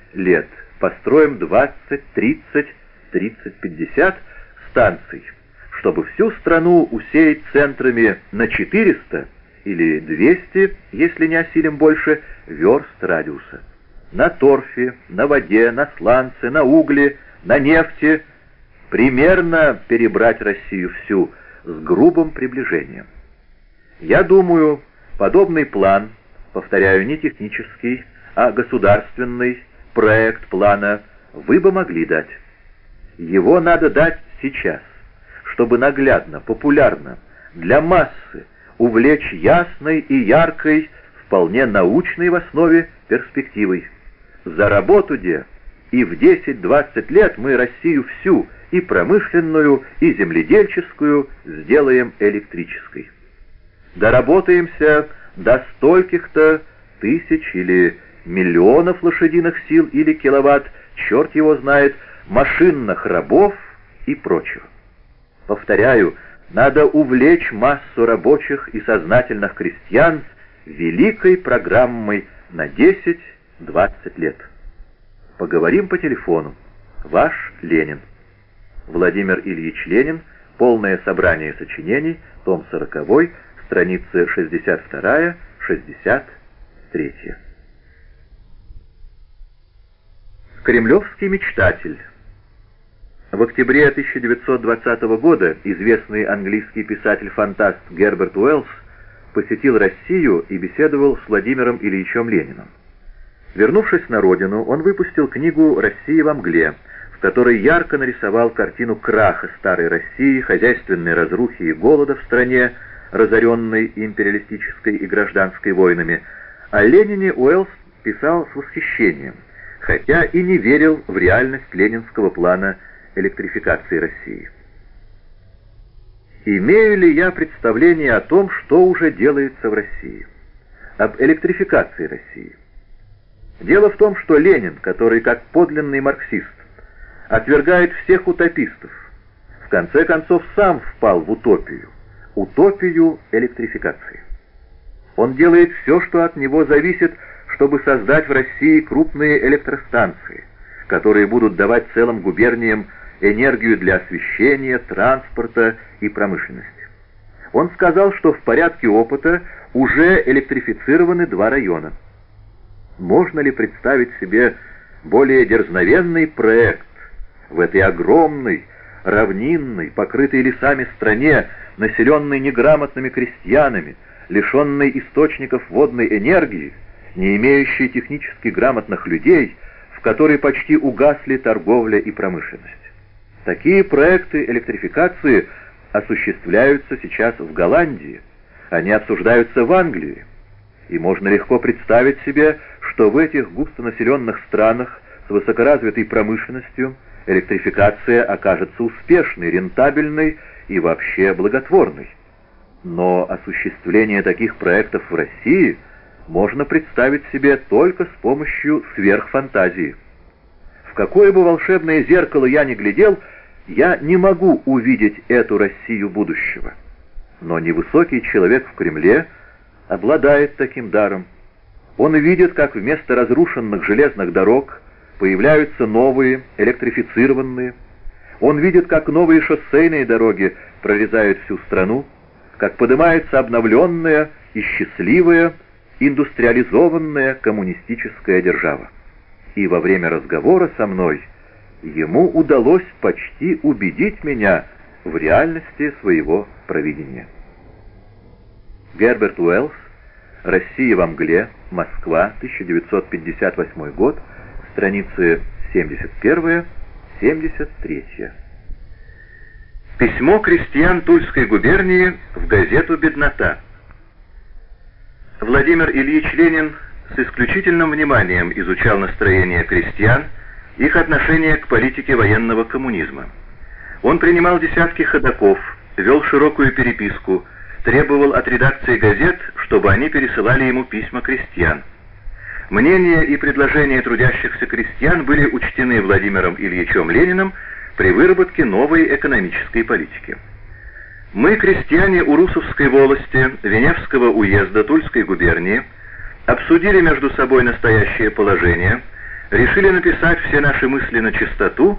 лет построим 20, 30, 50 станций, чтобы всю страну усеять центрами на 400 или 200, если не осилим больше, верст радиуса. На торфе, на воде, на сланце, на угле, на нефти. Примерно перебрать Россию всю с грубым приближением. Я думаю, подобный план, повторяю, не технический, а государственный проект плана вы бы могли дать. Его надо дать сейчас, чтобы наглядно, популярно, для массы увлечь ясной и яркой, вполне научной в основе перспективой. За работу де, и в 10-20 лет мы Россию всю, и промышленную, и земледельческую, сделаем электрической. Доработаемся до стольких-то тысяч или миллионов лошадиных сил или киловатт, черт его знает, машинных рабов и прочего. Повторяю, надо увлечь массу рабочих и сознательных крестьян великой программой на 10-20 лет. Поговорим по телефону. Ваш Ленин. Владимир Ильич Ленин. Полное собрание сочинений. Том 40. Страницы 62-63. Кремлевский мечтатель. В октябре 1920 года известный английский писатель-фантаст Герберт Уэллс посетил Россию и беседовал с Владимиром Ильичем Лениным. Вернувшись на родину, он выпустил книгу «Россия во мгле», в которой ярко нарисовал картину краха старой России, хозяйственной разрухи и голода в стране, разоренной империалистической и гражданской войнами. О Ленине Уэллс писал с восхищением, хотя и не верил в реальность ленинского плана электрификации России. Имею ли я представление о том, что уже делается в России? Об электрификации России? Дело в том, что Ленин, который как подлинный марксист отвергает всех утопистов, в конце концов сам впал в утопию электрификации. Он делает все, что от него зависит, чтобы создать в России крупные электростанции, которые будут давать целым губерниям энергию для освещения, транспорта и промышленности. Он сказал, что в порядке опыта уже электрифицированы 2 района. Можно ли представить себе более дерзновенный проект в этой огромной, равнинной, покрытой лесами стране, населенной неграмотными крестьянами, лишенной источников водной энергии, не имеющей технически грамотных людей, в которой почти угасли торговля и промышленность? Такие проекты электрификации осуществляются сейчас в Голландии, они обсуждаются в Англии, и можно легко представить себе, что в этих густонаселенных странах с высокоразвитой промышленностью электрификация окажется успешной, рентабельной и вообще благотворной. Но осуществление таких проектов в России можно представить себе только с помощью сверхфантазии. В какое бы волшебное зеркало я ни глядел, я не могу увидеть эту Россию будущего. Но невысокий человек в Кремле обладает таким даром. Он видит, как вместо разрушенных железных дорог появляются новые, электрифицированные. Он видит, как новые шоссейные дороги прорезают всю страну, как поднимается обновленная и счастливая, индустриализованная коммунистическая держава. И во время разговора со мной ему удалось почти убедить меня в реальности своего провидения. Герберт Уэллс. «Россия во мгле. Москва. 1958 год». Страницы 71-73. Письмо крестьян Тульской губернии в газету «Беднота». Владимир Ильич Ленин с исключительным вниманием изучал настроение крестьян, их отношение к политике военного коммунизма. Он принимал десятки ходоков, вел широкую переписку, требовал от редакции газет, чтобы они пересылали ему письма крестьян. Мнения и предложения трудящихся крестьян были учтены Владимиром Ильичем Лениным при выработке новой экономической политики. Мы, крестьяне Урусовской волости, Веневского уезда Тульской губернии, обсудили между собой настоящее положение, решили написать все наши мысли на чистоту